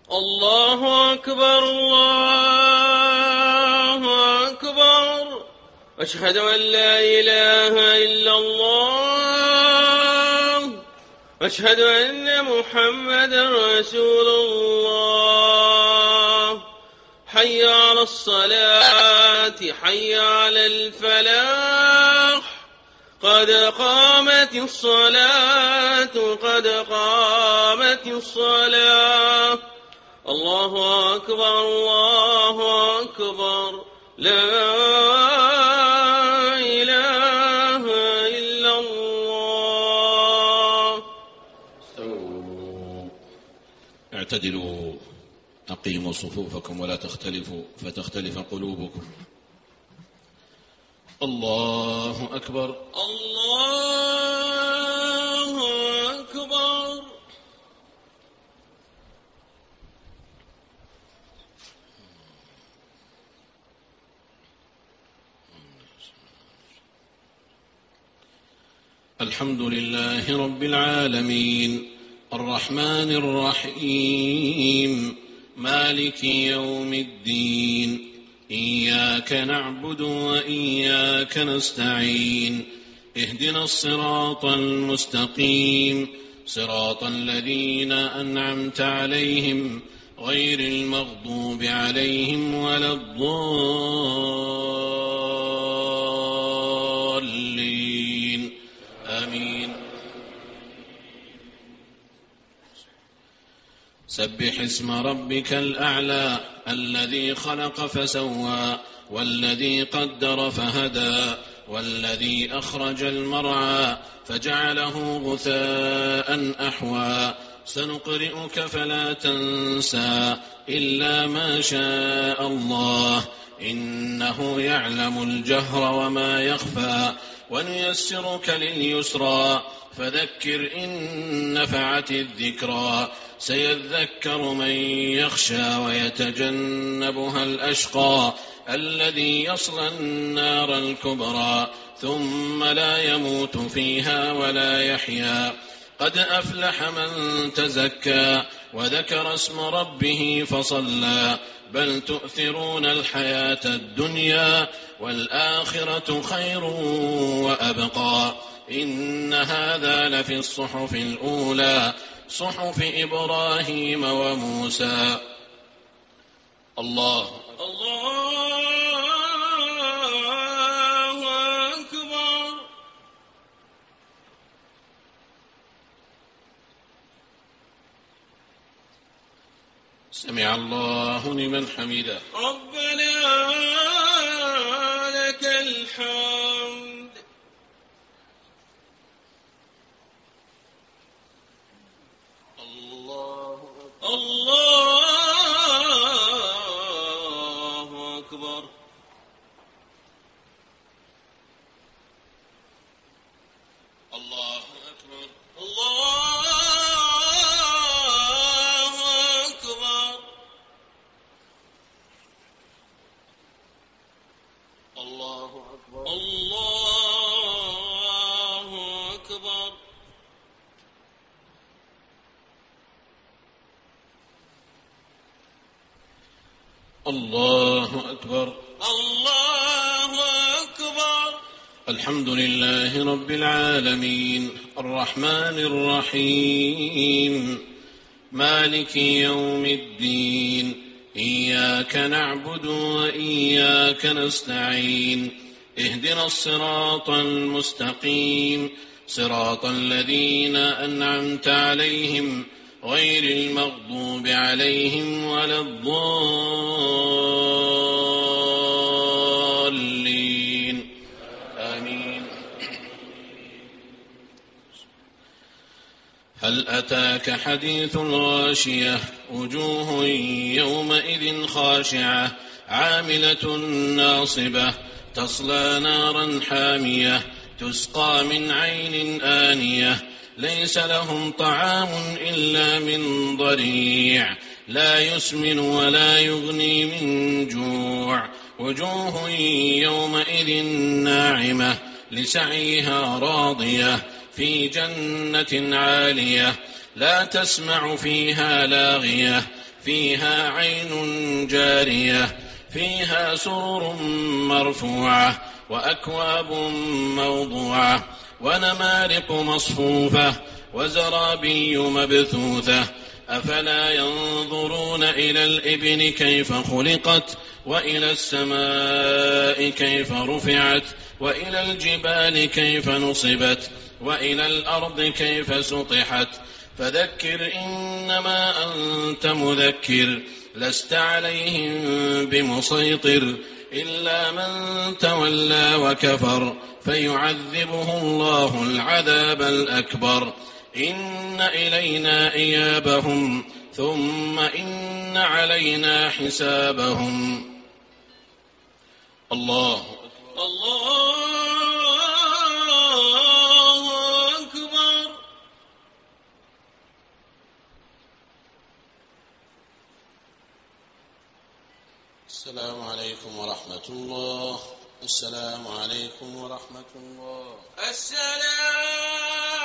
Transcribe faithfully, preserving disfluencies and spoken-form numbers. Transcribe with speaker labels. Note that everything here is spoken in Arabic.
Speaker 1: الله أكبر الله أكبر. أشهد أن لا إله إلا الله. أشهد أن محمدا رسول الله. حي على الصلاة حي على الفلاح. قد قامت الصلاة قد قامت الصلاة. الله أكبر الله أكبر. لا إله إلا الله.
Speaker 2: استووا اعتدلوا أقيموا صفوفكم ولا تختلفوا فتختلف قلوبكم. الله أكبر
Speaker 1: الله أكبر.
Speaker 2: الحمد لله رب العالمين الرحمن الرحيم مالك يوم الدين إياك نعبد وإياك نستعين اهدنا الصراط المستقيم صراط الذين أنعمت عليهم غير المغضوب عليهم ولا الضالين آمين. سبح اسم ربك الأعلى الذي خلق فسوى والذي قدر فهدى والذي أخرج المرعى فجعله غثاء أحوى. سنقرئك فلا تنسى إلا ما شاء الله إنه يعلم الجهر وما يخفى. ونيسرك لليسرى فذكر إن نفعت الذكرى. سيذكر من يخشى ويتجنبها الأشقى الذي يصلى النار الكبرى ثم لا يموت فيها ولا يحيا. قد أفلح من تزكى وذكر اسم ربه فصلى. بل تؤثرون الحياة الدنيا والآخرة خير وأبقى. إن هذا لفي الصحف الأولى صحف إبراهيم وموسى. الله
Speaker 1: الله أكبر.
Speaker 2: سمع الله لمن حمده.
Speaker 1: ربنا لك الحمد.
Speaker 2: الله
Speaker 1: الله أكبر.
Speaker 2: الله أكبر.
Speaker 1: الله أكبر.
Speaker 2: الله أكبر.
Speaker 1: الله أكبر.
Speaker 2: الله أكبر.
Speaker 1: الله أكبر.
Speaker 2: الحمد لله رب العالمين الرحمن الرحيم مالك يوم الدين إياك نعبد وإياك نستعين اهدنا الصراط المستقيم صراط الذين أنعمت عليهم غير المغضوب عليهم ولا الضالين آمين. هل أتاك حديث الغاشية وجوه يومئذ خاشعة عاملة ناصبة تصلى نارا حامية تسقى من عين آنية ليس لهم طعام إلا من ضريع لا يسمن ولا يغني من جوع. وجوه يومئذ ناعمة لسعيها راضية في جنة عالية لا تسمع فيها لاغية فيها عين جارية فيها سرر مرفوعة وأكواب موضوعة ونمارق مصفوفة وزرابي مبثوثة أفلا ينظرون إلى الإبل كيف خلقت وإلى السماء كيف رفعت وإلى الجبال كيف نصبت وإلى الأرض كيف سطحت فذكر إنما أنت مذكر لست عليهم بمسيطر إلا من تولى وكفر فيعذبه الله العذاب الأكبر إن إلينا إيابهم ثم إن علينا حسابهم. الله
Speaker 1: الله أكبر.
Speaker 2: السلام عليكم ورحمة الله. السلام عليكم ورحمة الله.
Speaker 1: السلام